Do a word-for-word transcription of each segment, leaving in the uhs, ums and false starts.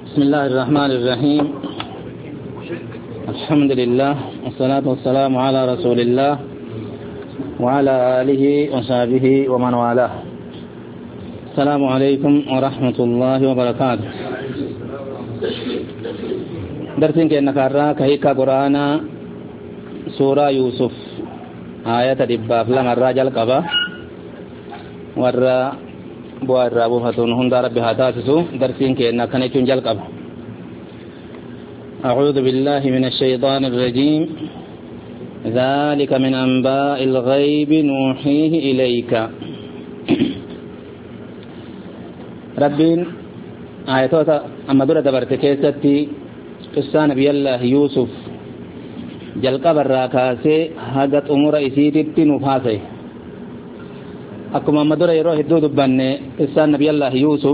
بسم الله الرحمن الرحيم. الحمد لله والصلاة والسلام على رسول الله وعلى آله وصحبه ومن والاه. السلام عليكم ورحمة الله وبركاته. درسين كأنك أراك هيك قرآن سورة يوسف آية دباب لما الرجل قبا ورّا بوار رابو فتون هندا ربي هاتاسسو درسين كأنك كنتون جل قبا. أعوذ بالله من الشيطان الرجيم. ذلك من أنباء الغيب نوحيه إليك. ربين آياتوتا أما دورة دبرت كيستي قصة نبي الله يوسف جلقى براكاسي هاقت أمور إسيتي نفاسي أكما أما دورة يروح الدود بني قصة نبي الله يوسف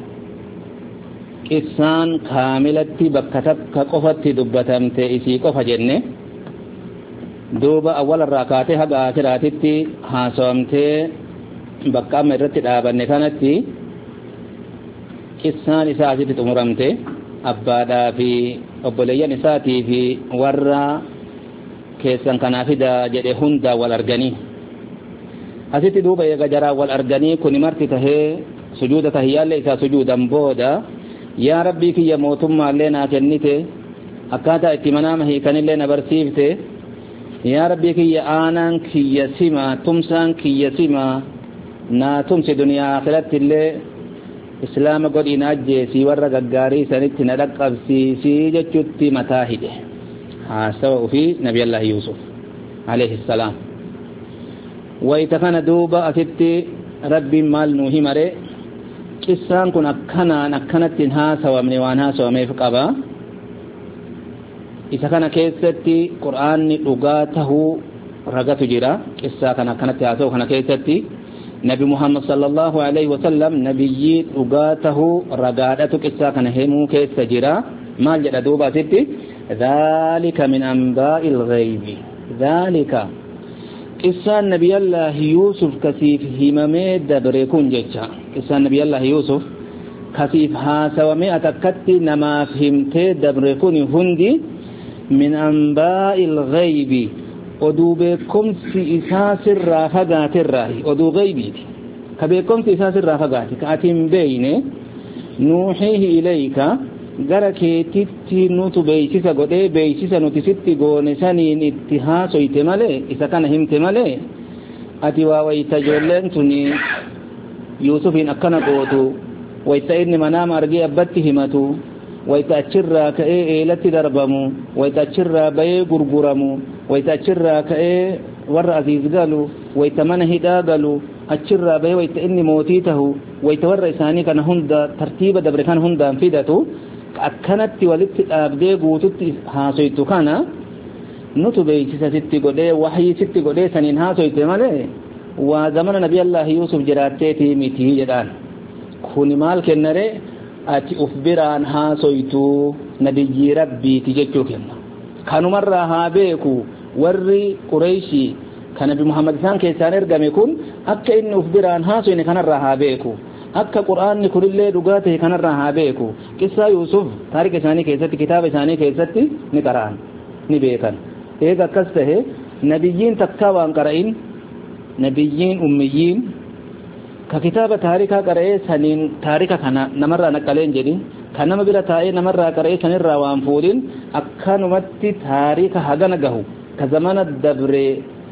قصان كاملة بكتب كقفت دبتمت إسي قفة جنة دوبا أول الراكاتي هاق آخراتي هاسوامتي بكا مرت الآبان كانتي قصان إساتي تمرمتي أبادا في أبوليان إساتي في ورّا كيسان كنافدا جده هندا والأرغاني أسيتي دوبا يغجرا والأرغاني كوني مرتي تهي سجودة تهيال ليسا سجودا بودا يا ربي كي يموتم لنا كنته أكاتا اتمنامه كان لنا برسيفته يا ربي كي آنان كي يسيما تمسان كي يسيما نا تمسي دنيا آخرت اللي إسلام قد إناجي سي ورّا غغاري سنت ندقب سي سي جتشتي متاهده حاسوا في نبي الله يوسف عليه السلام. ويتكن دوبا أتتي ربي مال نوهي مري قصان كن أكنا نكنت هاسوا من وان هاسوا ميفقبا إذا كان كيستي قرآن لغاته رغت جرا قصة كان كانت هاسوا كان كيستي نبي محمد صلى الله عليه وسلم نبي رغاته رغادته قصة كان همو كيس جرا ما جرى دوبا ستي ذلك من أنباء الغيب. ذلك قصة نبي الله يوسف كسيف هممي دبريكون جيتشا قصة نبي الله يوسف كسيف هاسوامي أتكتي نما فهمتي دبريكون هندي من أنباء الغيب oduu beekumsi isaa sirraa fagaate irraahi oduu gaybiiti ka beekumsi isaa sirraa fagaate ka ati hin beeyne nuuhiihi ilayka gara keetitti nutu beeysisa godhee beeysisa nuti sitti goone saniin itti haasoyte malee isa kana himte malee ati waa wayta ijoolleen tuni yuusufiin akkana gootu wayta inni manaama argee abbatti himatu wayta achirraa ka'ee eelatti darbamu wayta achirraa bayee gurguramu wayta achirraa ka'ee warra aziiz galu wayta mana hidhaa galu achirraa bayee wayta inni mootii tahu wayta warra isaanii kana hunda tartiiba dabre kana hundaan fidatu akkanatti walitti dhaabdee guututti haasoytu kana nutu beeksisa sitti godhee wahyii sitti godhee saniin haasoyte malee waa zamana nabi allah yuusuf jiraatteetii mitii jedhaan kuni maal kennare ati uf biraan haasoytu nabiyyi rabbiiti jechuu kenna kanumarraa haa beeku warri qurayshi kan nabi muhammad isaan keessaan ergame kun akka inni uf biraan haasoyne kanarraa haa beeku akka qur'aanni kunillee dhugaa ta'e kanarraa haa beeku qissaa yuusuf taarika isaanii keessatti kitaaba isaanii keessatti ni qara'an ni beekan eega akkas ta'e nabiyyiin takkaa waan qara'in nabiyyiin ummiyyiin ka kitaaba taarikaa qara'ee saniin taarika kana namarraa naqaleen jedhin kan nama bira taa'ee namarraa qara'ee sanirraa waan fuudhin akkanumatti taarika hagana gahu ka zamana dabre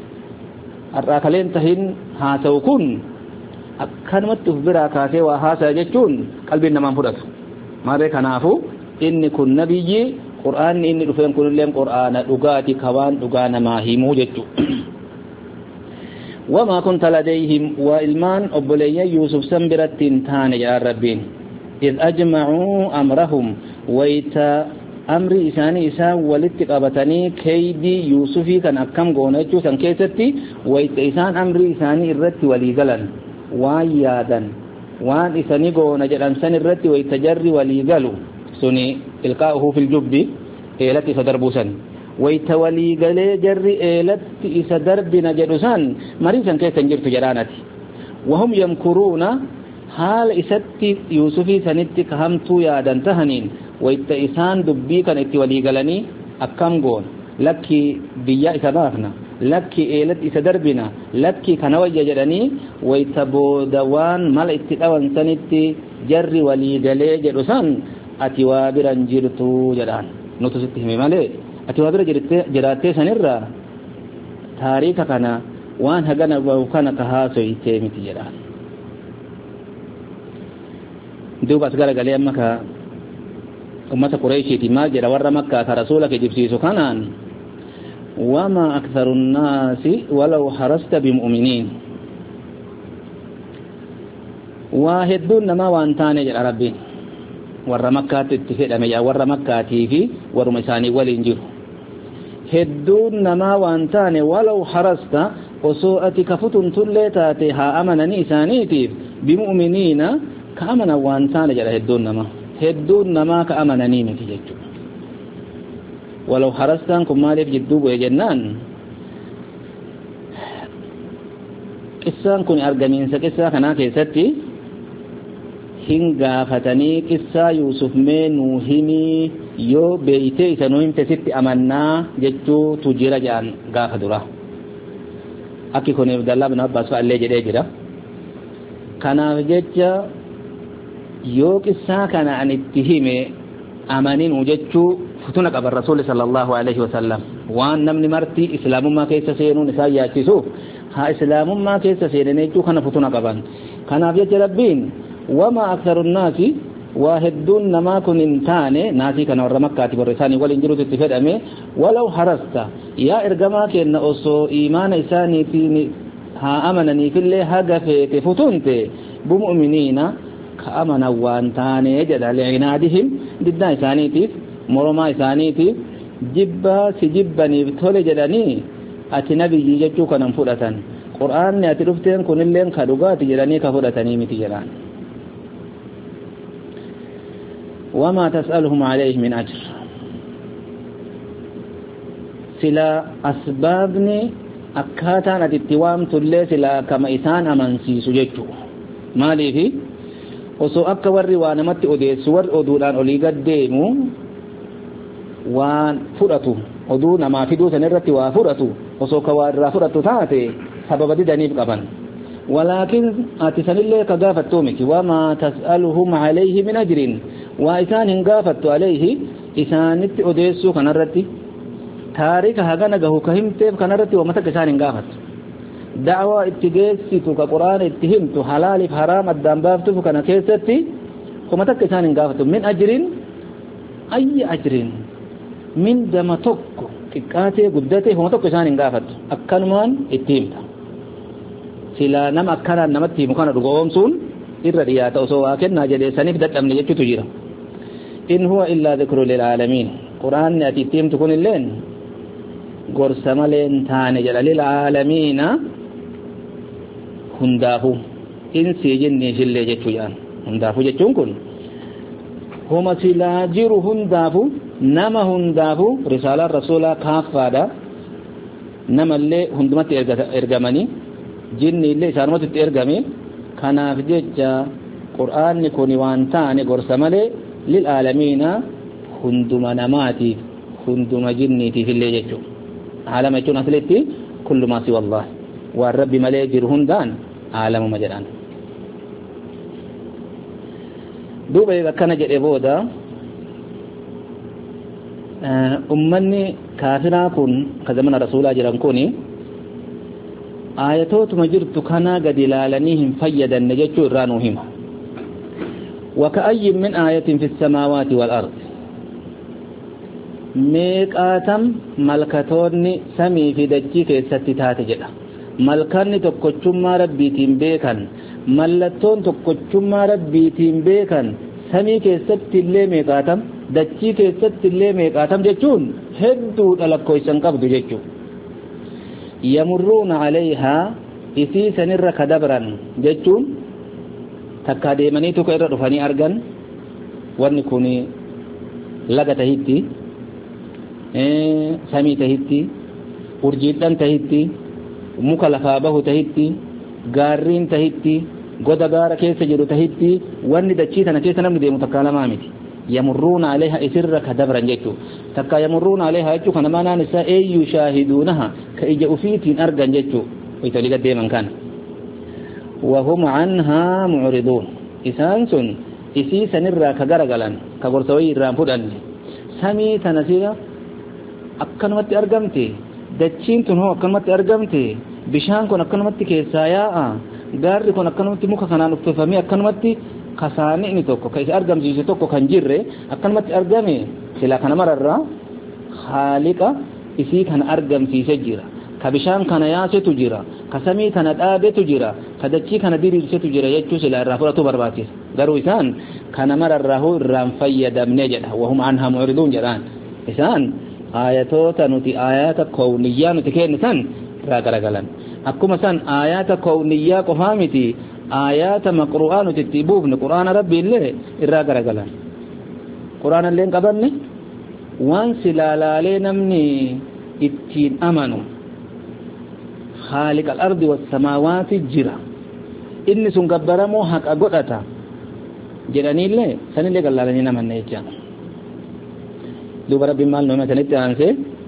har'aa kaleen tahin haasa'u kun akkanumatti uf biraa kaasee waa haasa'a jechuun qalbiin namaan fudhatu maaree kanaafu inni kun nabiyyi qur'aanni inni dhufeen kunilleen qur'aana dhugaati ka waan dhugaa namaa himuu jechuu وما كنت لديهم وإلمان أبلي يوسف سنبرت تان يا ربين إذ أجمعوا أمرهم ويتا أمر إساني إسان ولتقابتني كيدي يوسفي كان أكام قونيتو سن كيستي ويتا إسان أمر إساني الرت وليقلن ويادا وان إساني قونا جلن سن الرت ويتجري وليقلو سني إلقاؤه في الجب إلتي فدربوسا ويتولي قلي جري إيلت إسا دربنا جلسان مريسا كيسا نجرت جرانتي وهم يمكرون حال إساتي يوسفي سنتك همتو يادن تهنين wayta isaan dubbii kan itti walii galanii akkam goon lakki biyya isa baafna lakki eelat isa darbina lakki kana wayya jedhanii wayta boodawaan mala itti dhawan sanitti jarri walii galee jedhu san ati waa biran jirtu jedhaan nutu sitti hime malee ati waa bira jiraattee sanirra taariika kana waan hagana bahu kana ka haasoytee miti jedhaan duuba as garagalee amma ka ummata Qurayshiiti maal jedha warra Makkaa ka rasuula kijibsiisu kanaan wama aktharu nnaasi walaw harasta bimu'miniin waa hedduun namaa waan taane jedha rabbiin warra Makkaatti itti fedhame yaa warra Makkaatii fi waruma isaanii waliin jiru hedduun namaa waan taane walaw harasta osoo ati kafutun tullee taate haa amananii isaaniitiif bimu'miniina ka amanan waan taane jedha hedduun namaa hedduun namaa ka amananii miti jechuudha walaw harastaan kun maaliif jidduu bu'e jennaan qissaan kun argamiinsa qissaa kanaa keessatti hin gaafatanii qissaa Yuusuf mee nuu himii yoo beeytee isa nuu himte sitti amannaa jechuutu jira jedhan gaafa dura akki kun Abdallah bin Abbas fa'allee jedhee jira kanaaf jecha yoo qissaa kana an itti hime amanin jechuu futuna qaban rasuuli sallallahu alaihi wasallam waan namni marti islaamummaa keessa seenuun isaa yaachisuuf haa islaamummaa keessa seenanii jechuu kana futuna qaban kanaaf jecha rabbiin wama aktharu nnaasi waa hedduun namaa kun hin taane naasii kana warra Makkaati warra isaanii waliin jirutu itti fedhame walaw harasta yaa ergamaa kenna osoo iimaana isaaniitiin haa amananiifillee haga feete futunte bimu'miniina ka amanan waan taane jedha li'inaadihim diddaa isaaniitiif moromaa isaaniitiif jibbaa si jibbaniif tole jedhanii ati nabiyyii jechuu kanan fudhatan qur'aanni ati dhufteen kunilleen ka dhugaati jedhanii ka fudhatanii miti jedhaan وما تسألهم عليه من أجر سلا أسبابني أكاتا نتتوام تلي سلا كما إسان أمنسي سججو مالي في وسو أكا وري وانمت أديس ور أدولان أولي قد ديمو وان فرطو أدونا ما في دوسا نرتي وفرطو وسو كوار فرطو تاتي سبب دي دنيب قبن ولكن أتسان اللي كغافت تومك وما تسألهم عليه من أجر وإسان هنغافت عليه إسانت أديسو كنرتي تاريخ هغانا غهو كهمتف كنرتي ومتك إسان هنغافت دعوة اتجيسيتو كقرآن اتهمتو حلال حرام الدنبافتو كنا كيستي ومتك إسان هنغافت من أجر أي أجر من دمتك كاتي قدتي ومتك إسان هنغافت أكنمان اتهمتا سلا نم أكنا نمتي مكانا رغوهم سون irra dhiyaata osoo waa kennaa jedhee saniif dadhabne jechuutu jira in huwa illaa dhikru lilaalamiin quraanni ati itti himtu kun illeen gorsa malee hin taane jedha lilaalamiina hundaafu insii jinniifillee jechuu jedhan hundaafu jechuun kun homa silaa jiru hundaafu nama hundaafu risaalaan rasuulaa kaaffaadha namallee hundumatti ergamanii jinni illee isaanumatti itti ergame kanaaf jecha qur'aanni kun waan taane gorsa malee lilaalamiina hunduma namaatiif hunduma jinniitiif illee jechuudha aalama jechuun aslitti kullumaa siwa Allah waan rabbi malee jiru hundaan aalamuma jedhan duuba akkana jedhe booda ummanni kaafiraa kun ka zamana rasuulaa jiran kuni ayatootuma jirtu kana gadi ilaalanii hin fayyadanne jechuu irraa nuu hima وكأي من آية في السماوات والأرض meeqaatam malkatoonni samii fi dachii keessatti taate jedha malkanni tokkochummaa rabbiitiin beekan mallattoon tokkochummaa rabbiitiin beekan samii keessatti illee meeqaatam dachii keessatti illee meeqaatam jechuun hedduudha lakkoofsan qabdu jechuudha yamurruuna alayhaa isii sanirra kadabran jechuun takka deemanii tokko irra dhufanii argan wanni kun laga tahitti samii tahitti urjiidhan tahitti muka lafaa bahu tahitti gaarriin tahitti goda gaara keessa jiru tahitti wanni dachii tana keessa namni deemu takka lamaa miti يمرون عليها إسر كدبرا جيتو تكا يمرون عليها جيتو كان ما نساء أي يشاهدونها كإجا أفيتين أرقا جيتو ويتولي قد من كان وهم عنها معرضون إسانسون إسيسا نرى كغرقلا كغرسوي الرامفودان سمي تنسيرا أكنمت أرقمتي دچين تنهو أكنمت أرقمتي بشان كون أكنمت كيسايا غاري كون أكنمت مكا كنان افتفامي أكنمت كساني نتوكو كيس أرقم جيسي توكو كنجر أكنمت أرقمي سلا كان مرر خالق إسي كان أرقم سيسا جيرا كبشان كان ياسي تجيرا كسمي كان دابي تجيرا كدچي كان ديري تجيرا يجو سلا الرافورة برباتي غارو إسان كان مرر الرام فيدمني جدا وهم عنها معرضون جران إسان آياتوتا نتي آيات كونية نتي كين سن راغرغلن أكما سن آيات كونية قفامتي آيات مقرؤان تتبوبن قرآن ربي الله راغرغلن قرآن اللين قبلني وان سلالالي نمني اتين أمنوا خالق الأرض والسماوات جرا إني سنقبرمو حق أقودتا جراني الله سن اللي قلالني نمن نيجان دوب ربي مال نومة نتانسي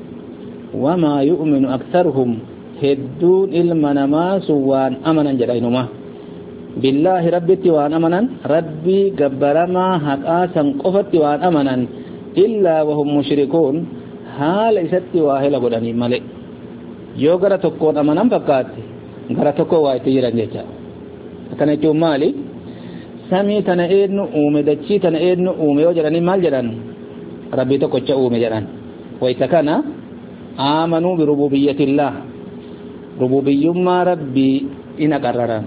وما يؤمن أكثرهم هدون إلمنا ما سوان أمنا جرينما بالله ربي وان أمنا ربي قبرما حقاسا قفت وان أمنا إلا وهم مشركون حال إسات واهل قدني ملئ يو غرا تكون أمنا فقات غرا تكو وايتيرا جيجا أكنا يتو مالي سمي تنئيدن أومي دچي تنئيدن أومي وجراني مال جران ربي تكوچا اومي جران ويتكنا آمنوا بربوبية الله ربوبية ما ربي إن قرران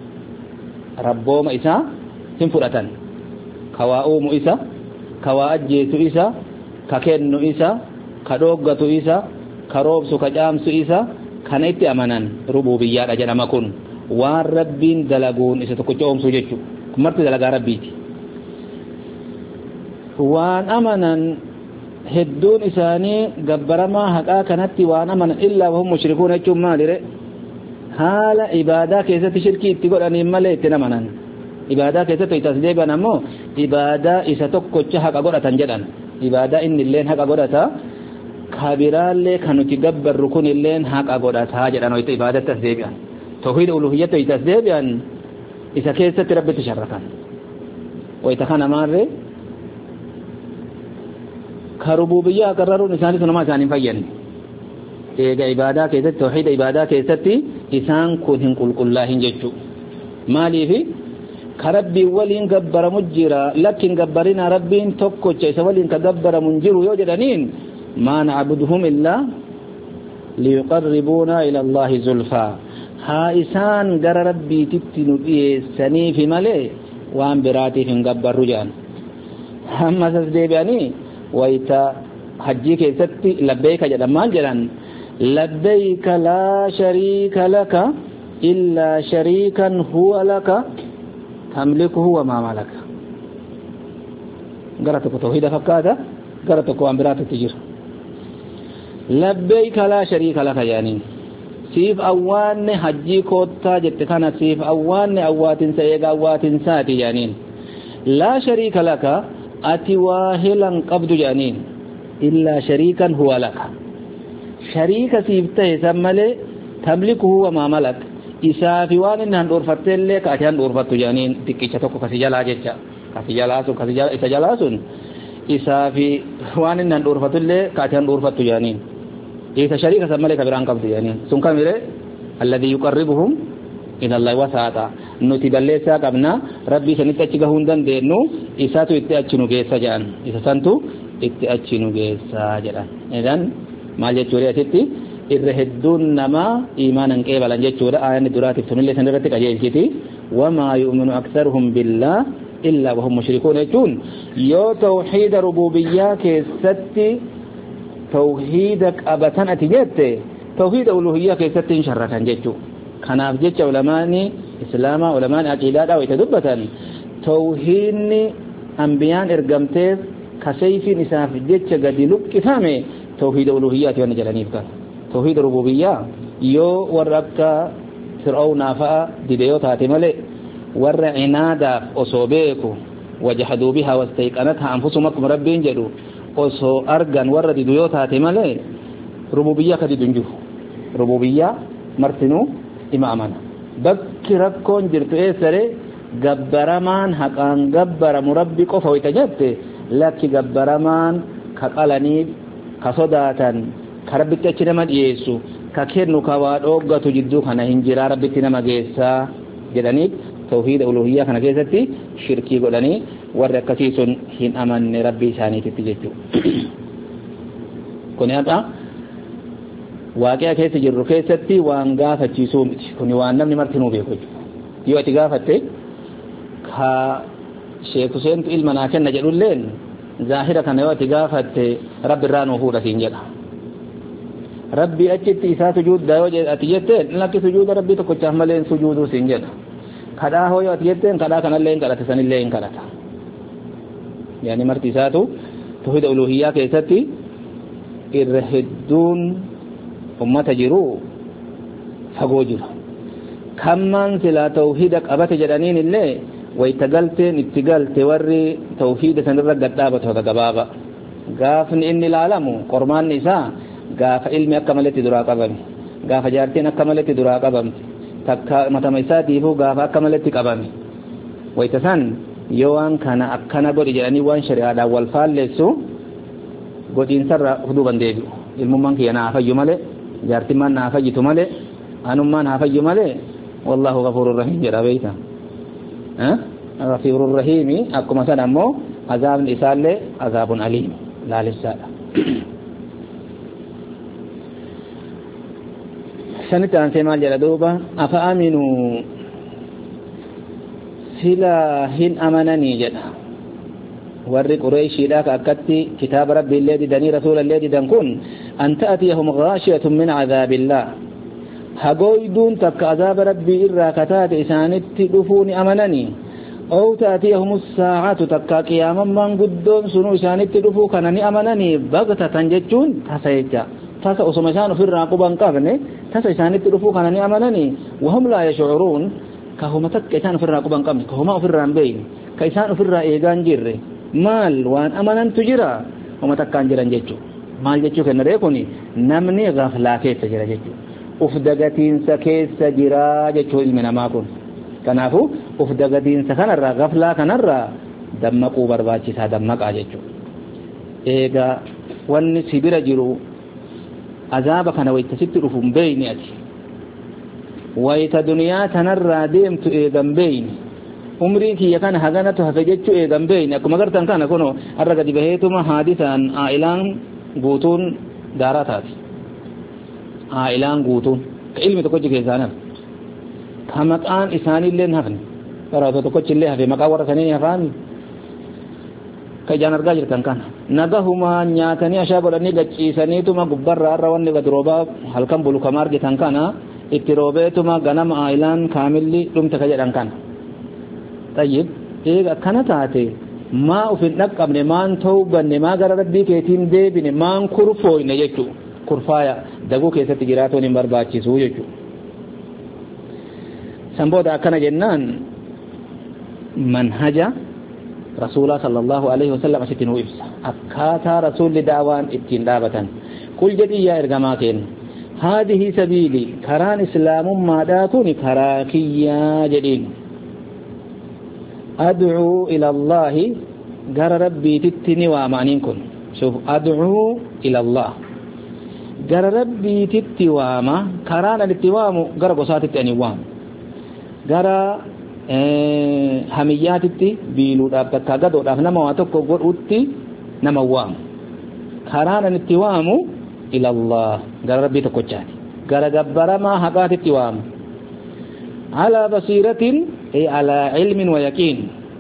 ربو ما إسا سنفرتان كوا اوم إسا كوا أجيت إسا ككن إسا كدوغة إسا كروبس كجامس إسا كانت أمنان ربوبية رجل مكون وان ربين دلقون إسا تكوچا اوم سججو كمرت دلقا ربيتي waan amanan hedduun isaanii gabbaramaa haqaa kanatti waan amanan illaa wahum mushrikuun jechuun maalire haala ibaadaa keessatti shirkii itti godhaniin malee itti amanan ibaadaa keessatti itti as deebi'an ammoo ibaadaa isa tokkocha haqa godhatan jedhan ibaadaa inni illeen haqa godhata kabiraallee kan nuti gabbarru kun illeen haqa godhataa jedhan wayita ibaadatti as deebi'an tawhiid uluhiyyatti itti as deebi'an isa keessatti rabbitti sharrakan wayita kana maarree كربوبية قرروا إنسان سنما إنسان فين إيجا عبادة كيست توحيد عبادة كيست إنسان كودين قل قل الله ججو مالي في كربي ولين قبر مجرى لكن قبرنا ربين توكو جيس ولين كقبر منجر يوجدنين ما نعبدهم إلا ليقربونا إلى الله زلفا ها إنسان قر ربي تبتنو إيساني في مالي وان براتي في قبر رجان هم سسدي بياني ويتا حجي كيستي لبيك جدمان جدان لبيك لا شريك لك إلا شريكا هو لك تملكه وما ملك قرأتك توحيد فكاتا قرأتك وانبرات التجير لبيك لا شريك لك يعني سيف أوان حجي كوتا جتكنا سيف أوان أوات سيغ أوات ساتي يعني لا شريك لك أتي واهلا قبض جانين إلا شريكا هو لك شريك سيفته سمالي تملكه وما ملك إسافي وان إنهان أورفت لك أتيان أورفت جانين تكيشتك كسجلا جيشا كسجلا سن كسجلا إسجلا سن إسافي وان إنهان أورفت لك أتيان أورفت جانين إذا شريك سمالي كبيران قبض جانين سن كاميري الذي يقربهم إلى الله وساعتا nuti balleessaa qabna rabbii sanitti achi gahuu hin dandeenyu isaatu itti achi nu geessa jedhan isa santu itti achi nu geessa jedhan edan maal jechuudha asitti irra hedduun namaa iimaanan qeebalan jechuudha ayanni duraatiif sunillee san irratti qajeelchiti wamaa yu'minu aktharuhum billah illaa wahum mushrikuun jechuun yoo tawhiida rububiyyaa keessatti tawhiida qabatan ati jette tawhiida uluhiyyaa keessatti hin sharratan jechuudha kanaaf jecha ulamaani islaama ulamaan aqiidaadhaa wayta dubbatan tawhiidni anbiyaan ergamteef kasayfiin isaaf jecha gadi luqqifame tawhiida uluhiyyaati waan jedhaniif kan tawhiida rububiyyaa yoo warra akka fir'aawnaa fa'a didee yoo taate malee warra inaadaaf osoo beeku وجحدوا بها واستيقنتها أنفسهم أكبر ربين جدوا وصو أرغن ورد ديوتها تمالي ربوبية كدي دنجو ربوبية مرتنو إمامنا بكركون جرتو إيسري gabbaramaan haqaan gabbaramu rabbi qofa waytajabte lakki gabbaramaan ka qalaniif ka sodaatan ka rabbitti achi nama dhiyeessu ka kennu ka waa dhoggatu jidduu kana hin jiraa rabbitti nama geessaa jedhaniif tawhiida uluhiyyaa kana keessatti shirkii godhanii warri akkasii sun hin amanne rabbii isaaniititti jechuudha. Kuni hadha waaqi'a keessa jirru keessatti waan gaafachiisuu miti. Kuni waan namni martinuu beeku jechuudha. Yoo ati gaafatte ka Sheekh Hussein ilma naa kenna jedhulleen zaahira kana yoo ati gaafatte rabbi irraa nuu fuudha siin jedha. Rabbi achitti isaa sujuudda yoo ati jetteen lakki sujuuda rabbii tokkochaaf malee sujuuduu siin jedha. Kadhaa hoo yoo ati jetteen kadhaa kanallee hin kadhata sanillee hin kadhata. Yaani marti isaatu tawhiida uluhiyyaa keessatti irra hedduun ummata jiru fagoo jira. Kamman sila tawhiida qabate jedhaniin illee wayta galteen itti galte warri tawhiida sanirra gadhaabatu haga gabaaba. Gaafni inni ilaalamu qormaanni isaa gaafa ilmi akka maletti duraa qabame, gaafa jaartiin akka maletti duraa qabamte, takka matama isaatiifuu gaafa akka maletti qabame. Wayta san yoo waan kana akkana godhi jedhanii waan shari'aadhaan wal faalleessu godhiinsarra huduuban deebi'u. Ilmummaan kiyya naa fayyu malee, jaartimmaan naa fayyitu malee, anummaan haa fayyu malee. والله غفور رحيم جرا بيتا ها غفور رحيم اكما سنمو عذاب الاسال عذاب اليم لا لسال سنتان سيما جرا دوبا افامنوا سلا هن امنني جدا ور قريش ذاك اكتي كتاب ربي الذي دني رسول الذي دنكن ان تاتيهم غاشيه من عذاب الله hagoyduun takka azaaba rabbii irraa kataate isaanitti dhufuuni amananii oo taatiyahumus saa'atu takka qiyaamammaan guddoon sunu isaanitti dhufuu kana ni amananii bagtatan jechuun tasa jecha tasa osoma isaan ofirraa quban qabne tasa isaanitti dhufuu kana ni amananii wahum laa yashcuruun ka huma takka isaan ofirraa quban qabne ka huma ofirraa hin beeyne ka isaan ofirraa eegaan jirre maal waan amanantu jira huma takkaan jiran jechuu maal jechuu kenna reekuni namni gaflaa keessa jira jechuu ufdagatiin sa keessa jira jechuu ilmi namaa kun kanaafu ufdagatiin sa kanarraa gaflaa kanarraa dammaquu barbaachisaa dammaqaa jechuu eega wanni si bira jiru azaaba kana wayta sitti dhufuun beeyni ati wayta duniyaa tanarraa deemtu eegan beeyni umrii kiyya kana haganatu hafe jechuu eegan beeyni akkuma gartan kana kuno har'a gadi baheetuma haadisaan aa'ilaan guutuun daaraa taati aa'ilaan guutuun ka ilmi tokkochi keessaan hafe ka maqaan isaaniillee hafne baratoo tokkochi illee hafe maqaa warra sanii hafaan ka ijaan argaa jirtan kana nagahumaa nyaatanii ashaa godhanii gachiisaniituma gubbarraa har'a wanni gad roobaa halkan bulu kama argitan kana itti roobeetuma ganama aa'ilaan kaamilli dhumte ka jedhan kana tayyib eega akkana taate maa ufin dhaqqabne maan tawbanne maa gara rabbii keetiin deebine maan kurfooyne jechuu kurfaaya daguu keessatti jiraatuun hin barbaachisuu jechuu san booda akkana jennaan manhaja rasuula sallallahu alaihi wasallam asitti nuu ibsa akkaataa rasuulli daawaan ittiin dhaabatan qul jedhii yaa ergamaa keenya haadihi sabiili karaan islaamummaadhaa kun karaa kiyyaa jedhiin ad'uu ila allahi gara rabbiititti ni waamaniin kun shuf ad'uu ila allah gara rabbiititti waama karaan an itti waamu gara gosaatitti ani waamu gara hamiyyaatitti biiluudhaaf takka gadoodhaaf nama waa tokko godhutti nama waamu karaan an itti waamu ila allah gara rabbii tokkochaati gara gabbaramaa haqaatitti waamu ala basiiratin ay ala ilmin wa yaqiin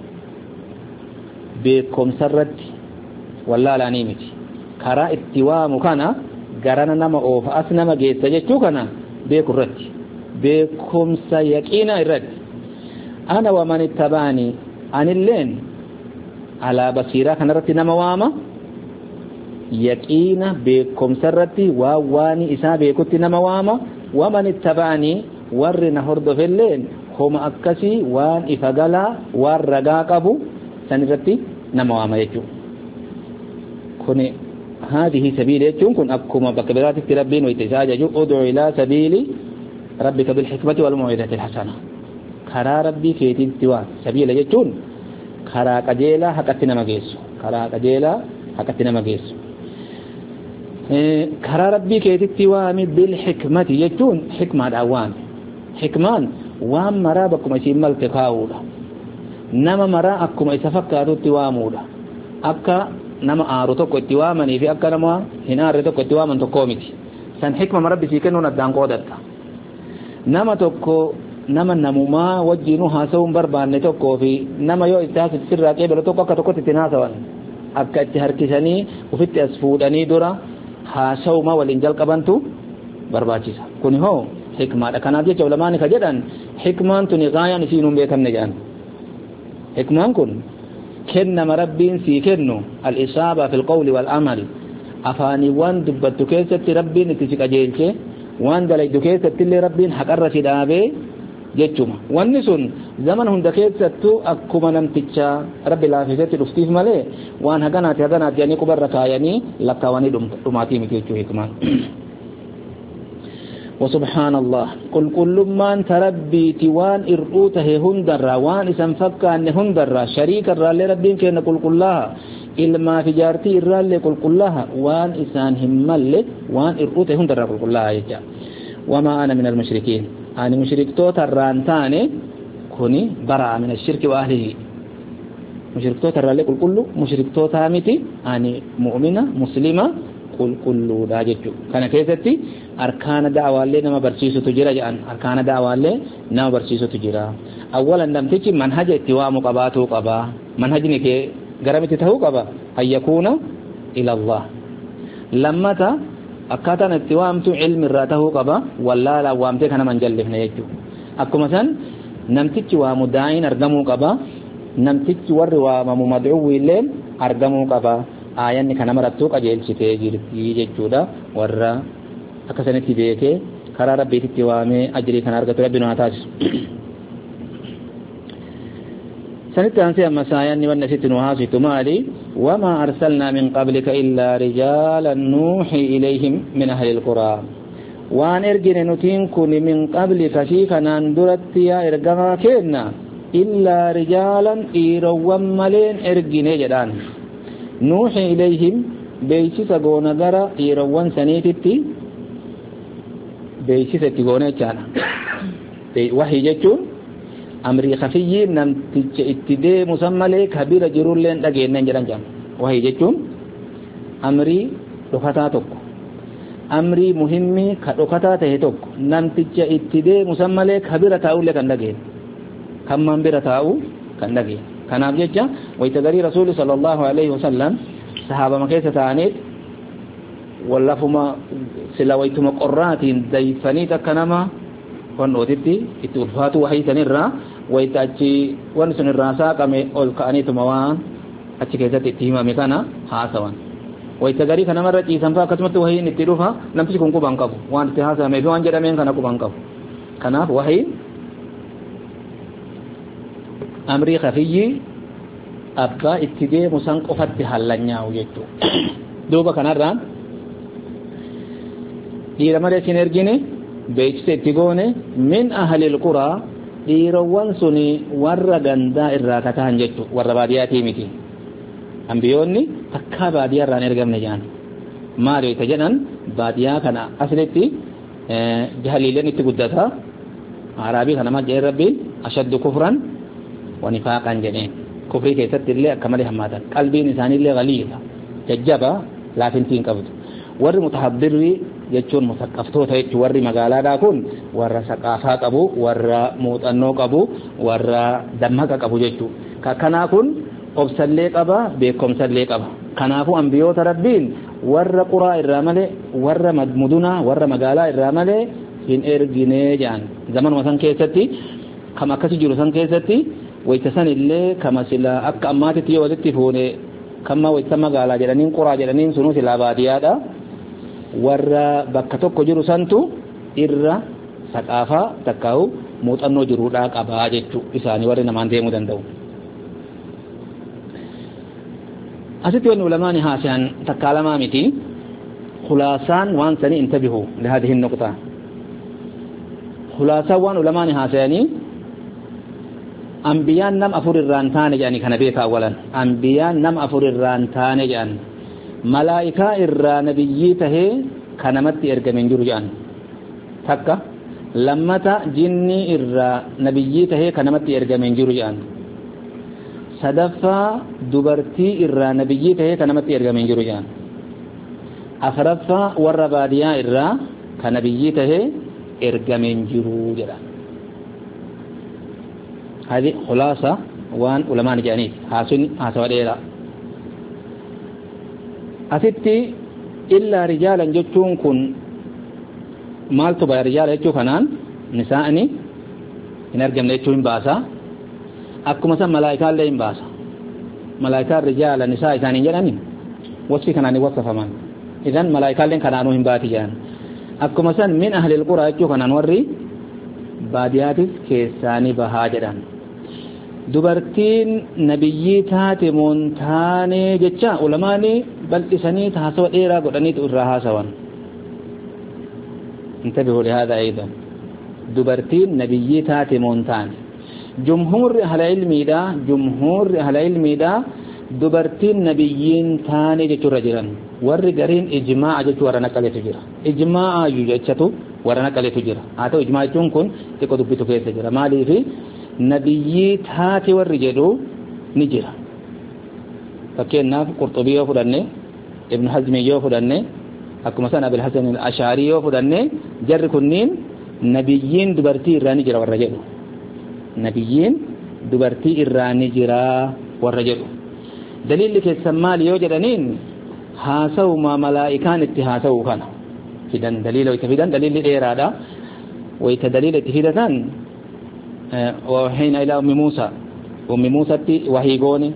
beekumsarratti wallaalaanii miti karaa itti waamu kana garana nama oofa as nama geessa jechuu kana beekurratti beekumsa yaqiina irratti ana wa man ittabaani anilleen ala basiiraa kanarratti nama waama yaqiina beekumsarratti waa waani isaa beekutti nama waama wa man ittabaani warri na hordofelleen homa akkasii waan ifa galaa waan ragaa qabu سنرتي نما وما يجو كن هذه سبيل يجون كن أكما بكبرات ربين ويتساجج ادعو إلى سبيل ربك بالحكمة والموعظة الحسنة كرا ربي في تنتوا سبيل يجون كرا قجيلا حقتنا مجيسو كرا قجيلا حقتنا مجيسو كرا ربي في تنتوا بالحكمة يجون حكمة الأوان حكمان وام مرا بكم يسمى التقاولا نما مرا أكم يتفكروا توامولا أكا نما آرو توكو توامني في أكا نما هنا آرو توكو توامن توكوميتي سن حكمة مربي سيكنو ندان قودتا نما توكو نما نموما وجينو هاسوم بربان توكو في نما يو إتاس السر كيبلو توكو أكا توكو تتناسوان أكا اتهركساني وفت أسفوداني دورا هاسوما والإنجال كبانتو برباچيسا كوني هو حكمة كانت يجي علماء كجدان حكمان تني غاية نسينهم بيكم نجان حكمان كن كن مربين في كنو الإصابة في القول والعمل أفاني وان دبت كيسة ربين تسيك أجيلك وان دلي دكيسة اللي ربين حقر سدابي جتشما والنسون زمن هند كيسة أكما نمتشا رب العافية تلفتيف مالي وان هقنات هقنات يعني كبر ركاياني لكواني دماتي مكيشو حكمان وسبحان الله قل كل من تربي توان إرؤوته هندر وان اسم فكا أن هندر شريك الرال ربين كينا قل كلها إلما في جارتي الرال قل كلها وان إسان همال وان إرؤوته هندر قل كلها يجا وما أنا من المشركين أنا مشرك توت الرانتاني كوني برا من الشرك وأهله مشرك توت الرال قل كله مشرك توت هامتي أنا مؤمنة مسلمة قل كله داجتو كان كيستي أركان دعوة اللي نما برسيسو تجرى جان أركان دعوة اللي نما برسيسو تجرى أولا لم تجي منهج اتواء مقباتو قبا منهج نكي قرمت تهو قبا أن يكون إلى الله لما تا أكاتا اتواء علم الراته قبا ولا لا وامتك أنا من جلفنا يجو أكو مثلا نمتج ومدعين أرقمو قبا نمتج ور وممدعو الليل أرقمو قبا آيان كان مرتوك أجيل شتي جيرتي جيجودا ورّا أكسنتي بيكي كرا ربي تتوامي أجري كان أرغت ربنا عتاج سنت أنسي أما سايان ونسيت نوحاسي تمالي وما أرسلنا من قبلك إلا رجالا نوحي إليهم من أهل القرى وان إرجن نتين كن من قبلك شيفا نندرت يا إرقما كينا إلا رجالا إيروا ملين إرجن جدان نوحي إليهم بيشيسا قونا غرا إيروان سنيتتي بيشيسا تقونا جانا وحي جتون أمري خفي نمتج اتدي مسمى لك كبير جرور لين لغين ننجران جان وحي جتون أمري رخطا توكو أمري مهمي رخطا تهتوك نمتج اتدي مسمى لك كبير تاو لكن لغين كمان بير تاو كان لغين kanaaf jecha waytagari rasuul sallallahu alaihi wasallam sahaba makeessa ta'anit wallafuma sila waytuma qorraatiin dayfanii takkanama qonnootitti itti ulfaatu wahaysanirra waytaachi wan sunirraa saaqame ol ka'aniituma waan achi keessatti itti himame kana haasawan waytagari kanamarra ciisan fa akkasumatti wahiin itti dhufa namtichi kun quban qabu waan itti haasame fi waan jedhameen kana quban qabu kanaaf wahiin أمري خفي أبا اتدي مسان قفت حلنيا وجدو دوبا كناران ديرا مرة سينرجيني بيجس اتقوني من أهل القرى ديروان سني ورى غندا الراكتان جدو ورى بادياتي ميتي أنبيوني تكا باديا ران ارغم نجان ماريو تجنن باديا كان أسلتي جهليلين اتقودتها عربي كان ما جاي ربي أشد كفرا ونفاقا جنين كفري كيست اللي كمالي هماتا قلبي نساني اللي غليظة ججبا لا فنتين قبض ور متحضري يجون مثقفتو تيجو ور مقالا داكون ور سقافا قبو ور موتنو قبو ور دمك قبو ججو كاكنا كون obsallee qaba beekomsallee qaba kanaafu anbiyoota rabbiin warra quraa irraa malee warra mudunaa warra magaalaa irraa malee hin erginee jaan zamanuma san keessatti kama akkasi jiru san keessatti wayta san illee kama sila akka ammaatitti yoo walitti fuune kama wayta magaalaa jedhaniin quraa jedhaniin sunu sila baadiyyaadha warra bakka tokko jiru santu irra saqaafaa takkaawu muuxannoo jiruudhaa qabaa jechuu isaanii warri namaan deemuu danda'u أستي وأن علماء هاسيان تكالما متي خلاصان وان سني انتبهوا لهذه النقطة. خلاصة وان علماء هاسياني أنبياء نم أفور الرانتان يعني كان بيك أولا أنبياء نم أفور الرانتان يعني ملائكة إرى نبيته كان مت إرجمين جرجان تكا لما تا جني إرى نبيته كان مت إرجمين جرجان صدفة دبرتي إرى نبيته كان مت إرجمين جرجان أفرفا والربادية إرى كان نبيته إرجمين جرجان. هذه خلاصة وان علماء جانيت حاسن حاسوديرا أستي إلا رجالا جتون كن مالتو با رجال جتو كنان نساءني إنرجم لجتون باسا أكو مثلا ملائكة لين باسا ملائكة رجال نساء ثاني جاني وصفي كناني وصف من إذن ملائكة لين كنانو هم باتي جان أكو مثلا من أهل القرى جتو كنان وري baadiyaatis keessaanii bahaa jedhan dubartiin nabiyyii taate moontaanee jecha ulamaani bal'isanii taasoo dheeraa godhaniitu irraa haasawan. انتبهوا لهذا أيضا dubartiin nabiyyii taate moontaane jumhuurri ahla ilmiidha jumhuurri ahla ilmiidha dubartiin nabiyyiin taane jechuurra jiran warri gariin ijmaa'a jechuu warra naqaletu jira ijmaa'a iyyuu jechatu warra naqaletu jira haa ta'u ijmaa'a jechuun kun xiqqoo dubbitu keessa jira maaliif nabiyyii taate warri jedhu ni jira fakkeenyaaf qurxubii yoo fudhanne ibn hazmi yoo fudhanne akkuma san abil hasan al-ash'ari yoo fudhanne jarri kunniin nabiyyiin dubartii irraa ni jira warra jedhu nabiyyiin dubartii irraa ni jira warra jedhu dalilli keessan maali yoo jedhaniin haasawu ma malaa'ikaan itti haasawu kana fidan dalila itti fidan dalilli dheeraadha wayta dalila itti fidatan wa hina ila ummi Musa ummi Musa ti wahigoone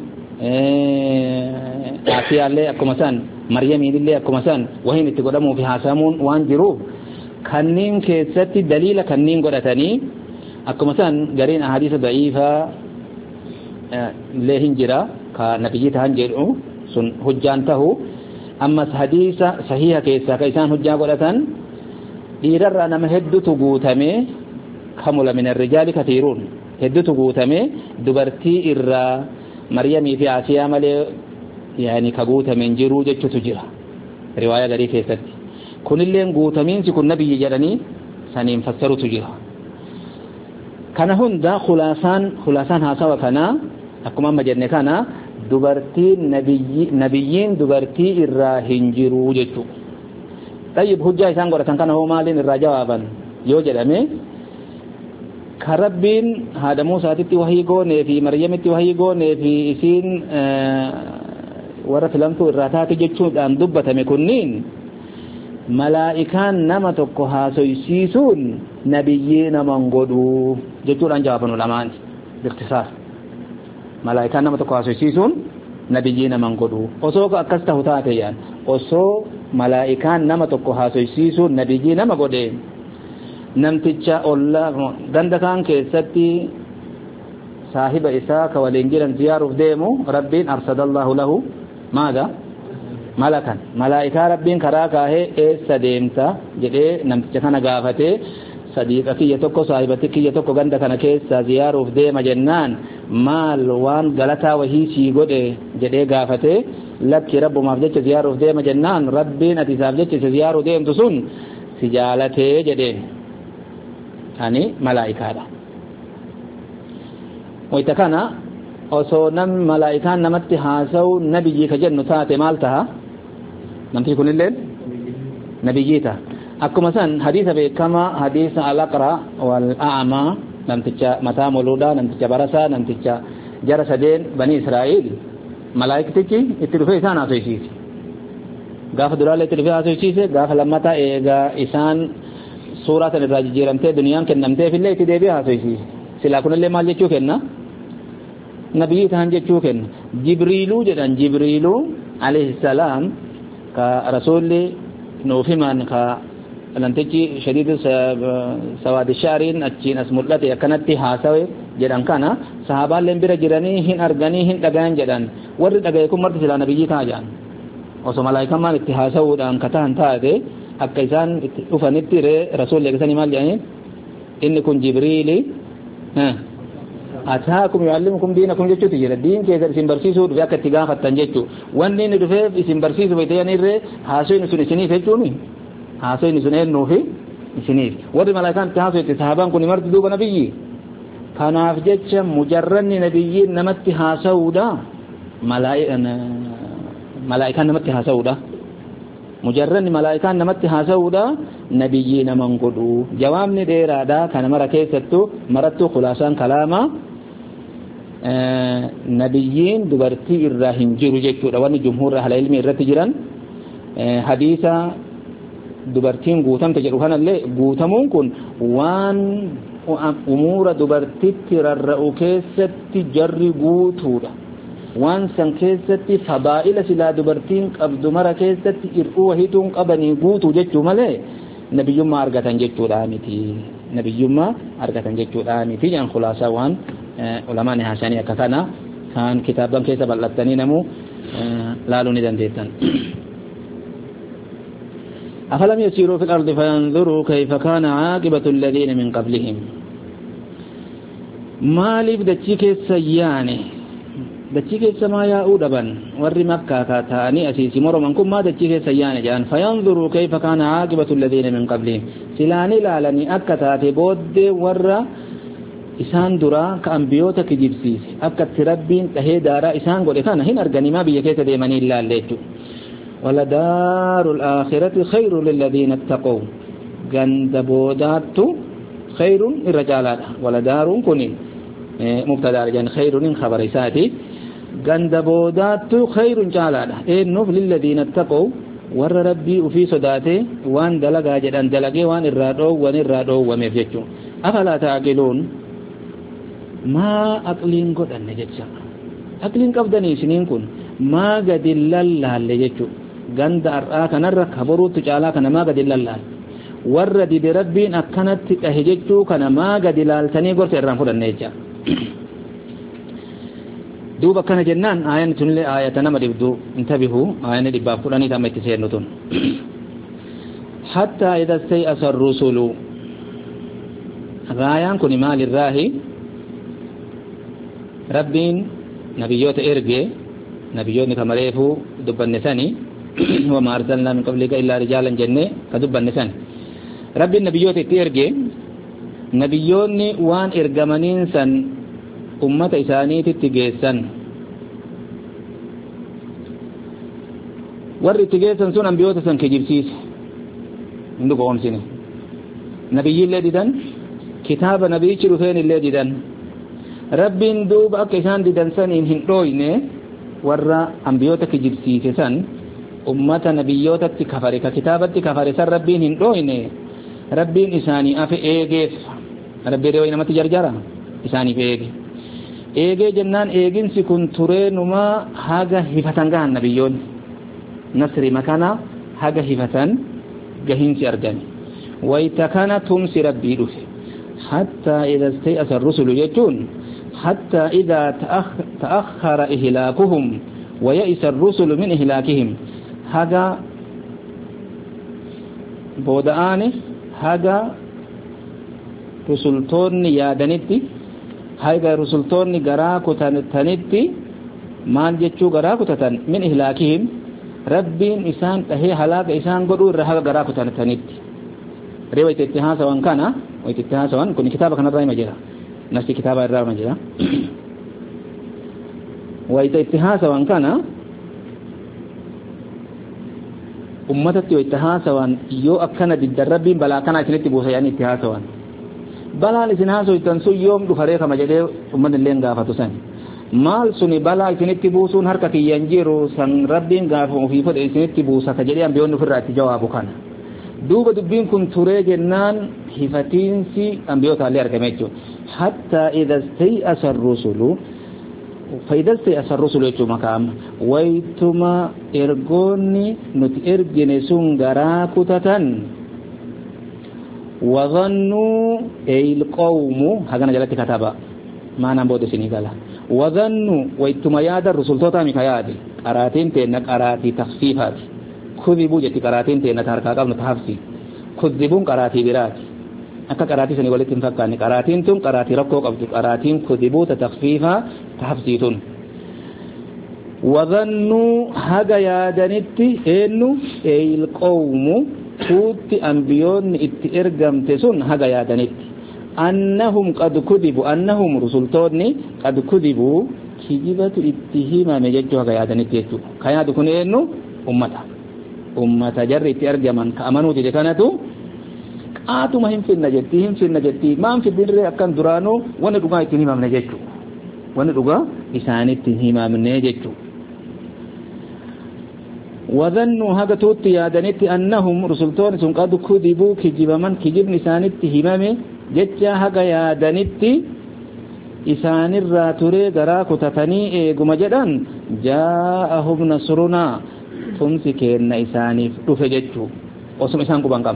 afiyalle akkuma san Maryam illee akkuma san wahin itti godhamu fi haasamuun waan jiruuf kanniin keessatti dalila kanniin godhatanii akkuma san gariin ahadisa da'iifa lee hin jira ka nabiyyi tahan jedhu sun hujjaan tahu amma hadisa sahiha keessa ka isaan hujjaa godhatan dhiirarraa nama heddutu guutame kamula min ar-rijaali katiirun heddutu guutame dubartii irraa maryamii fi asiyaa malee yani ka guutamen jiru jechutu jira riwaaya garii keessatti kunilleen guutamiinsi kun nabiyyi jedhanii saniin fassarutu jira kana hunda khulaasaan khulaasaan haasawa kana akkuma amma jenne kana dubartiin nabiyyi nabiyyiin dubartii irraa hin jiru jechu tayyib hujjaa isaan godhatan kana hoo maaliin irraa jawaaban yoo jedhame karabbiin haadha Muusaatitti wahii goonee fi Maryamitti wahii goonee fi isiin warra filamtuu irraa taate jechuudhaan dubbatame kunniin malaa'ikaan nama tokko haasoysiisuun nabiyyii naman godhu jechuudhaan jawaaban ulamaan biktisaar malaa'ikaan nama tokko haasoysiisuun nabiyyii naman godhu osoo akkas ta'u taate yaan osoo malaa'ikaan nama tokko haasoysiisuun nabiyyii nama godhe namticha olla ganda kaan keessatti saahiba isaa ka waliin jiran ziyaaruuf deemu rabbiin arsadallahu lahu maaga malakan malaa'ikaa rabbiin karaa kaahee eessa deemta jedhee namticha kana gaafatee sadiiqa kiyya tokko saahibatti kiyya tokko ganda kana keessa ziyaaruuf deema jennaan maal waan galataa wahii sii godhe jedhee gaafatee lakki rabbumaaf jecha ziyaaruuf deema jennaan rabbiin ati isaaf jecha ziyaaruu deemtu sun si jaalatee jedheen ani malaa'ikaadha wayta kana osoo nam malaa'ikaan namatti haasawu nabiyyi ka jennu taate maal taha namti kunilleen nabiyyi taha akkuma san hadiisa beekama hadiisa al-aqra wal a'ma namticha mataa moluudha namticha barasaa namticha jara sadeen bani israa'il malaa'iktichi itti dhufee isaan haasoysiise gaafa duraalee itti dhufee haasoysiise gaafa lammataa eegaa isaan suuraa tan irraa jijjiiramtee duniyaan kennamteef illee itti deebi'ee haasoysiise silaa kunillee maal jechuu kenna nabiyyi tahan jechuu kenna jibriiluu jedhan jibriiluu alayhi salaam ka rasuulli nuuf himan ka lantichi shadidu sawadi sha'rin achin asmulati akanatti hasawe jedhan kana sahabaan leen bira jiranii hin arganii hin dhagayan jedhan warri dhagaye kun marti sila nabiyyi taajan osoo malaayikaan maan itti haasawuudhaan kataan taate akka isaan itti dhufanitti rasuulli eegisanii maal jedhanii inni kun jibriili ataakum yuallimukum diinakum jechuuti jira diin keessan isin barsiisuu dhufe akka itti gaafattan jechuu wanni inni dhufeef isin barsiisu baytayanirree haasoyni sun isiniif jechuuni haasoyni sun eennuufi isiniif warri malaayikaan itti haasoytti sahabaan kun marti duuba nabiyyi kanaaf jecha mujarranni nabiyyiin namatti haasawuudha malaayikaan namatti haasawuudha mujarranni malaayikaan namatti haasawuudha nabiyyi naman godhu jawaabni dheeraadha kana mara keessattu marattu khulaasaan kalaama nabiyyiin dubartii irraa hin jiru jechuudha wanni jumhuurra ahla ilmi irratti jiran hadiisa dubartiin guutamte jedhu kanallee guutamuun kun waan umuura dubartitti rarra'u keessatti jarri guutuudha waan san keessatti fadaa'ila silaa dubartiin qabdu mara keessatti ir'uu wahituun qabanii guutuu jechuu malee nabiyyummaa argatan jechuudha miti nabiyyummaa argatan jechuudha miti yan khulaasaa waan ulamaan haasanii akka kana kan kitaaban keessa bal'attanii namu laaluu ni dandeettan أفلم يسيروا في الأرض فينظروا كيف كان عاقبة الذين من قبلهم ما لبدتك السيانة دتشيك السماء يؤدبا ور مكة كاتاني أسيسي مرو منكم ما دتشيك السيانة جان فينظروا كيف كان عاقبة الذين من قبلهم سلاني لالني أكتات بود ور إسان درا كأنبيوتا كجبسيس أكت ربين تهي دارا إسان قول إخانا هين أرغني ما بيكيت ديماني الله الليتو ولدار الآخرة خير للذين اتقوا غند بودات خير الرجالات ولدار كنين مبتدا جان خير خبر ساتي غند بودات خير جالات إنه للذين اتقوا ور ربي وفي صداته وان دلغا جدان دلغي وان الرادو وان الرادو ومفجو أفلا تعقلون ما أقلين قد أن نجتشا أقلين قبضني سنين كن ما قد اللال لجتشو غند أرآك نرك خبرو تجالا كان ما قد اللال ورد بربين أكنت تهجتشو كان ما قد لالتني قرت إرام فلن نجا دوبا كان جنان آيان تنلي آية نمر يبدو انتبهوا آيان لباب فلاني تام اتسير نتون حتى إذا استيأس الرسل غايان كن مال الراهي ربين نبيوت إرقى نبيوت كمريفو دب النساني وما أرسلنا من قبلك إلا رجالا جنة كدب النساني ربين نبيوت إرقى نبيوت وان إرقمانين سن أمة إساني تتجيسن ور تتجيسن سن أنبيوت سن كجبسيس عندك قوم سنة نبي الله ديدن كتاب نبي شرفين الله ديدن ربين دوب أكيسان ديدن سن إن هندوينه ور أنبيوت كجبسيس سن أمة نبيوت تكفرك كتابة تكفر سن ربين هندوينه ربين إساني أفي إيجيف ربي روينا ما تجرجرا إساني في إيجي إيجي جنان إيجين سكون ترينما هاجا هفتان جهان نبيون نصر مكانا هاجا هفتان جهين سيرجاني ويتكانا تمسي ربي روسي حتى إذا استيأس الرسل يجون حتى إذا تأخ تأخر إهلاكهم ويئس الرسل من إهلاكهم هاجا بودآني هاجا رسلتون يادنتي هايغا رسلتون غرا كوتانتنتي مال جچو غرا كوتان من إهلاكهم ربين إسان تهي هلاك إسان قدو رها غرا كوتانتنتي رواية اتهاسا وان كان ويتتهاسا وان كوني كتابة كان الرأي مجرى نفسي كتابة الرأي مجرى ويتتهاسا وان كان أمتتي ويتهاسا وان يو أكنا ضد الربين بلا كان أسنتي بوسا يعني اتهاسا وان بلا لسنهاسو يتنسو يوم دفريخ مجرى أمت اللين غافتو سن maal suni balaa isinitti buusuun harka kiyyan jiru san rabbiin gaafa ofii fedhe isinitti buusa ka jedhee ambiyoonni ofirraa itti jawaabu kana duuba dubbiin kun turee jennaan hifatiinsi ambiyootaallee argame jechuudha hatta idha istay'asa ar-rusulu faida istay'asa ar-rusulu jechuudha makaama waytuma ergoonni nuti ergine sun garaa kutatan وظنوا أي القوم هذا جلت كتابة ما نبود سنيقالا وظنوا ويتما ياد الرسول توتا مكيادي قراتين تينا قراتي تخفيفات كذبوا جتي قراتين تينا تاركا قبل تحفسي كذبون قراتي براتي akka qaraati sanii walitti hin fakkaanne qaraatiin tun qaraatii rakkoo qabdu qaraatiin kudibuuta takfiifa tahafsiitun wadhannuu haga yaadanitti eennu eeyil qawmu tuutti ambiyoonni itti ergamte sun haga yaadanitti annahum qad kudibu annahum rusultoonni qad kudibu kijibatu itti himame jechuu haga yaadanitti jechuu ka yaadu kun eennu ummata ummata jarri itti ergaman ka amanuuti jekanatu qaatuma hin finna jetti hin finna jetti maan fi dirree akkan duraanuu wanni dhugaa ittiin himamne jechuu wanni dhugaa isaanitti himamne jechuu وظنوا هذا توت يادنيت أنهم رسولتون سن قد كذبوا كجب من كجبن إسانت همامه جتّا هذا يادنيت إسان الراتوري دراك تتني إيقم جدًا جاءهم نصرنا تمسكين إساني رفجتشو وسم إسان قبانكم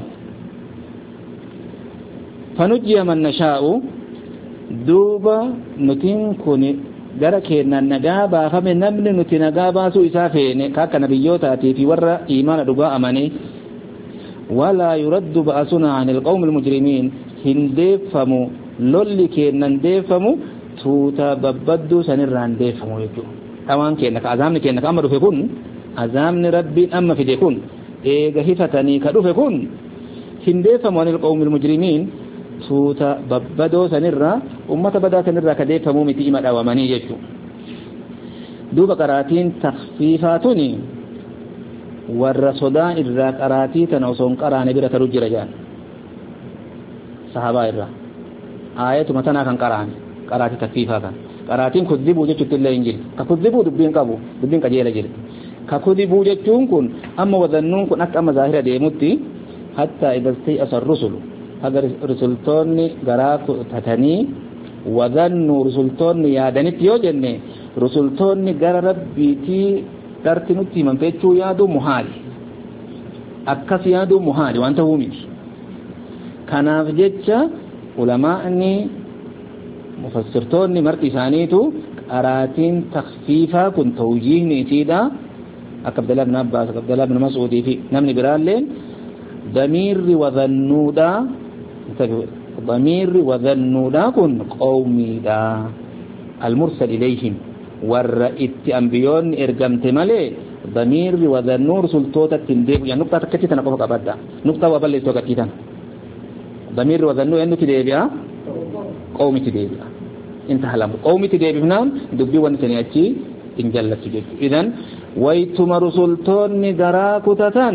فنجي من نشاء دوبا نتين كوني gara keenan nagaa baafame namni nuti nagaa baasuu isaa feene akka nabiyyootaati fi warra iimaana dhugaa amane wala yuraddu ba'suna 'anil qawmil mujrimiin hindeeffamu lolli keenan deeffamu tuuta babbaddu sanirraan deeffamu jechuudha tawaan keenya ka azaamni keenya ka amma dhufe kun azaamni rabbiin amma fide kun eega hifatanii ka dhufe kun hindeeffamu 'anil qawmil mujrimiin tuuta babbadoo sanirraa ummata badaa sanirraa ka deeffamuu miti ima dhawamanii jechuu duuba qaraatiin takfiifaatuni warra sodaa irraa qaraatii tana osoo hin qaraane bira taru jira jaan sahabaa irraa aayatuma tanaa kan qaraane qaraatii takfiifaa kan qaraatiin kudibuu jechuutti illee hin jiru ka kudibuu dubbiin qabu dubbiin qajeela jirti ka kudibuu jechuun kun amma wadannuun kun akka amma zaahira deemutti hatta idastay asar rusulu agar rusultoonni garaa tatanii wadannu rusultoonni yaadanitti yoo jenne rusultoonni gara rabbiitii darti nutti himamtechuu yaadu muhaali akkas yaadu muhaali waan ta'uu miti kanaaf jecha ulamaa'ni mufassirtoonni marti isaaniitu qaraatiin takfiifaa kun tawjiihni isiidha akka Abdullah ibn Abbas akka Abdullah ibn Mas'ud fi namni biraalleen damiirri wadannuudha ضمير وذنوا لكن قومي دا المرسل إليهم والرئيت أنبيون إرقمت ملي ضمير وذنور سلطوة التنديب يعني نقطة كتيتا نقوفك أبدا نقطة وبلي توقع كتيتا ضمير وذنور أنه تديبيا قومي تديبيا انتهى الأمر قومي تديبيا نام دبي ونسنياتي انجلت تجيب إذن ويتم رسلتون قراكتة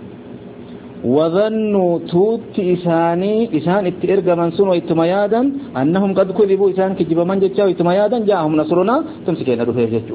وظنوا توت إساني إسان اتئرق من سنو اتميادا أنهم قد كذبوا إسان كجب من جتشاو اتميادا جاءهم نصرنا تمسكين رفيه جتشو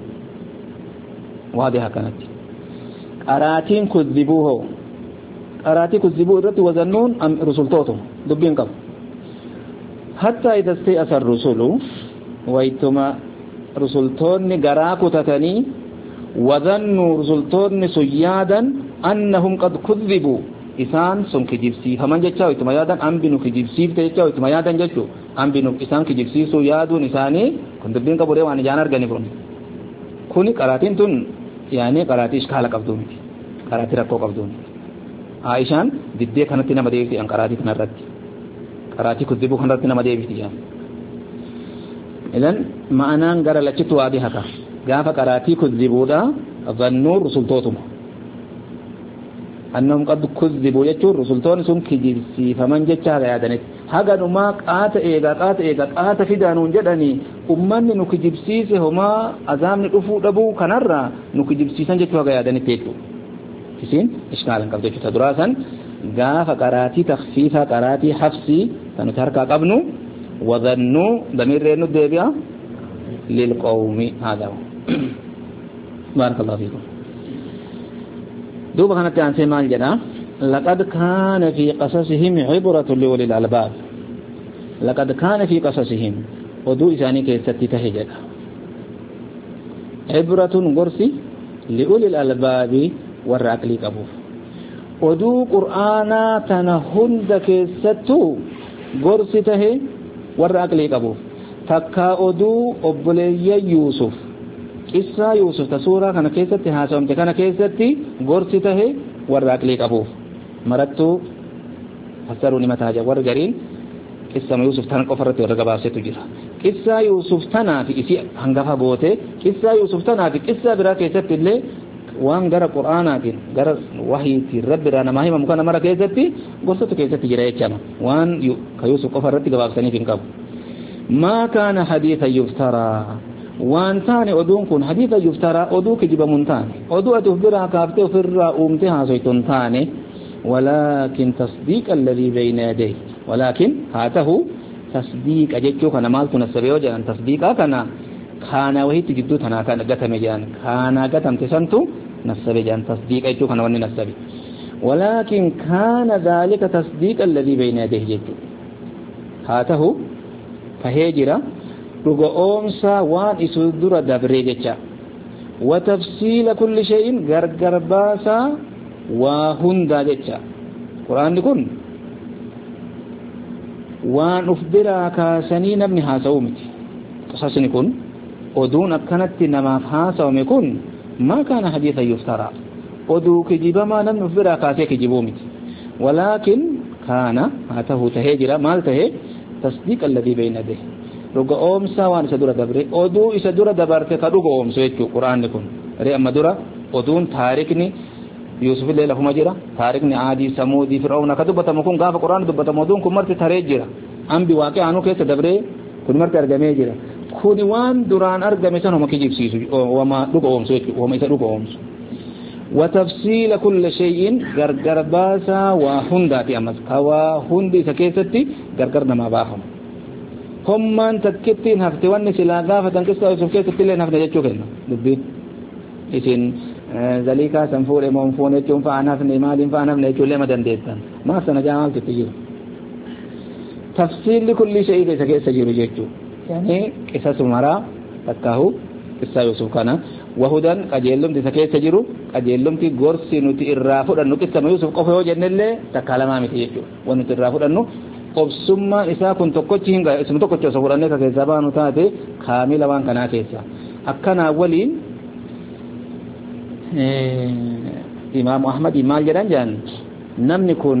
واضحة كانت أراتين كذبوه أراتي كذبوه الرد وظنون أم رسولتوتهم دبين قبل حتى إذا استيأس الرسول ويتما رسولتون قراكو تتني وظنوا رسولتون سيادا أنهم قد كذبوا إسان سن كجبسي فمن جتشاو إتميادا أم بنو كجبسي فتجتشاو إتميادا جتشو أم بنو إسان كجبسي سو يادو نساني كنت بين قبولي واني جانر غني فرون كوني قراتين تن يعني قراتي إشكال قبضوني قراتي ركو قبضوني عائشان ددي كانت نما ديفتي أن قراتي كنرد قراتي كذبوا كنرد نما ديفتي جان إذن معنى غير لچتو وادي حقا غافا قراتي كذبوا دا ظنوا رسول توتم أنهم قد كذبوا يجور رسولتون سن كجبسي فمن جتشا يادنت حقا نما قات إيغا قات إيغا قات فدانون جدني أمان نكجبسي هما أزام نقفو دبو كنرى نكجبسي سن جتشا يادنت تيتو كسين إشكالا قبضة جتا دراسا غافا قراتي تخفيفا قراتي حفصي تنتركا قبنو وظنوا ضمير رينو ديبيا للقوم هذا بارك الله فيكم دوبا كانت عن سيمان جدا لقد كان في قصصهم عبرة لأولي الألباب لقد كان في قصصهم ودو إساني كيستي تهجد عبرة غرسي لأولي الألباب والرأكلي كبوف oduu qur'aanaa tana hunda keessattuu gorsi tahe warra aqlii qabuuf takka oduu obboleeyya Yuusuf qissaa Yuusuf ta suuraa kana keessatti haasawamte kana keessatti gorsi tahe warra aqlii qabuuf marattuu fasaruu ni mataa jaa warri gariin qissa Yuusuf tana qofa irratti warra gabaabsetu jira qissa Yuusuf tanaa fi isi hangafa goote qissa Yuusuf tanaa fi qissa biraa keessatti illee waan gara qur'aanaatiin gara wahiitiin rabbi irraa namaa himamu kana mara keessatti gosoota keessatti jira jechama waan ka Yuusuf qofa irratti gabaabsaniif hin qabu maa kaana hadiitha yuftaraa waan taane oduun kun hadiitha yuftaraa oduu kijibamuun taane oduu ati of biraa kaaftee ofirraa uumtee haasoytuun taane walaakin tasdiiqa alladhii bayna yadayhi walaakin haa tahu tasdiiqa jechuu kana maaltu nassabe yoo jedhan tasdiiqaa kana kaana wahitti jidduu tanaa kana gatame jedhan kaana gatamte santu nassabe jedhan tasdiiqa jechuu kana wanni nassabe walaakin kaana dhaalika tasdiiqa alladhii bayna yadayhi jechuu haa tahu tahee jira dhuga oomsa waan isu dura dabree jecha wa tafsiila kulli shay'in gargar baasaa waa hundaa jecha quraanni kun waan uf biraa kaasanii namni haasa'u miti qisasni kun oduun akkanatti namaaf haasawame kun maa kaana hadiitha yuftaraa oduu kijibamaa namni uf biraa kaasee kijibuu miti walaakin kaana haa tahu tahee jira maal tahee tasdiiqa alladhii bayna yadayhi dhuga oomsa waan isa dura dabre oduu isa dura dabarte ka dhuga oomsu jechuu quraanni kun ree amma dura oduun taarikni Yuusuf illee lafuma jira taarikni aadii samuudii fir'auna ka dubbatamu kun gaafa quraanni dubbatamu oduun kun marti taree jira ambi waaqee aanu keessa dabree kun marti argamee jira kun waan duraan argame san homa kijibsiisu wama dhuga oomsu jechuu wama isa dhuga oomsu wa tafsiila kulli shay'in gargar baasaa waa hundaati ammas ka waa hundi isa keessatti gargar namaa baafamu hommaan takkittiin hafte wanni silaa gaafatan qissa Yuusuf keessatti illee hafne jechuu kenna dubbiin isin zaliikaa san fuudhe moon fuune jechuun fa'aan hafne maaliin fa'aan hafne jechuun illee ma dandeettan maa sana jaa maaltu itti jiru tafsiilli kulli shay'ii keessa keessa jiru jechuu yani qissasu maraa takkaahu qissa Yuusuf kana wahudan qajeellumti isa keessa jiru qajeellumti gorsi nuti irraa fudhannu qissa Yuusuf qofa yoo jennellee takka lamaa miti jechuu waan nuti irraa fudhannu obsummaan isaa kun tokkochi hin gahe ismu tokkochi osoo fudhannee ka keessaa baanu taate kaamila waan kanaa keessa akkanaa waliin imaamu Ahmad maal jedhan jedhan namni kun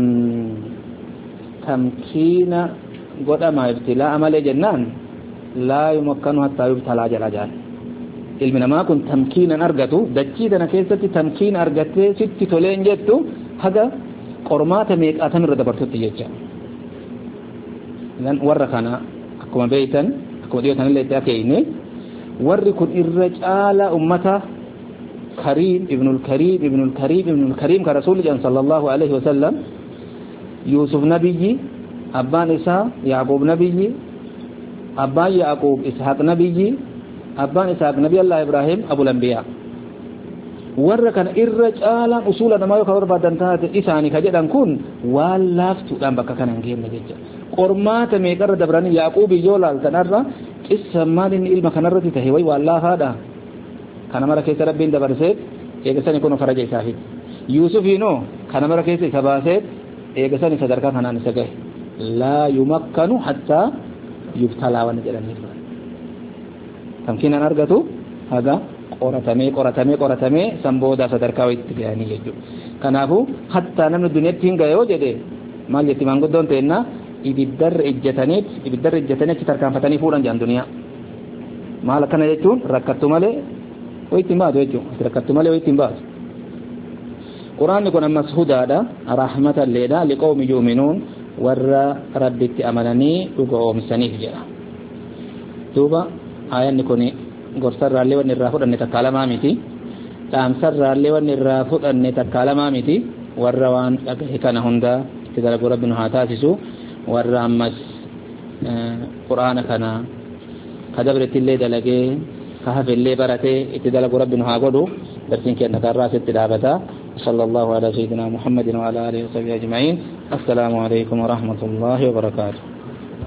tamkiina godhama ibtilaa malee jennaan laa yumakkanu hattaa yubtalaa jala jedhan ilmi namaa kun tamkiinan argatu dachii tana keessatti tamkiina argattee sitti toleen jettu haga qormaata meeqaatamirra dabartutti jecha lan warra kana akkuma beeytan akkuma dhiyootan illee itti akeeyne warri kun irra caala ummata Karim ibnul Karim ibnul Karim ibnul Karim ka rasuuli jan sallallahu alaihi wasallam Yusuf nabiyyi abbaan isaa Yaqub nabiyyi abbaan Yaqub Ishaq nabiyyi abbaan Ishaq nabi Allah Ibrahim abul anbiya warra kana irra caalaan usula namaa yoo ka barbaadan taate isaanii ka jedhan kun waan laaftuudhaan bakka kana hin geenne jecha qormaata meeqarra dabranii Yaquubi yoo laaltanarra qissa maalin ilma kanarratti tahe way waan laafaadha kana mara keessa rabbiin dabarsee eegasani kun faraja isaafi Yuusufiinoo kana mara keessa isa baasee eegasani sadarkaa kanaan isa gahe laa yumakkanu hattaa yubtalaa waan jedhaniif tamkiinan argatu haga qoratamee qoratamee qoratamee san booda sadarkaa itti gahanii jechuudha kanaafuu hattaa namni duniyaatti hin gahe yoo jedhe maal jetti maanguddoon ta'enna ibiddarra ijjataniit ibiddarra ijjatanii achi tarkaanfatanii fuudhan jedhan duniyaa maal akkana jechuun rakkattu malee ويتم بعض وجهه تركت ماله ويتم بعض قرآن يكون مسهودة رحمة لنا لقوم يؤمنون ور ربك أمنني وقوم سنيف جرا توبا آية نكوني قرصر رالي ونرافود أن نتكلم آمتي تامسر رالي ونرافود أن نتكلم آمتي ورّوان كان هندا تدرك ربنا هاتاسسو ورّامس قرآن كان كدبرت اللي دلقي كهف اللي برته اتدلق ربنا هاقودو درسين كأن كراس اتدابتا صلى الله على سيدنا محمد وعلى آله وصحبه أجمعين السلام عليكم ورحمة الله وبركاته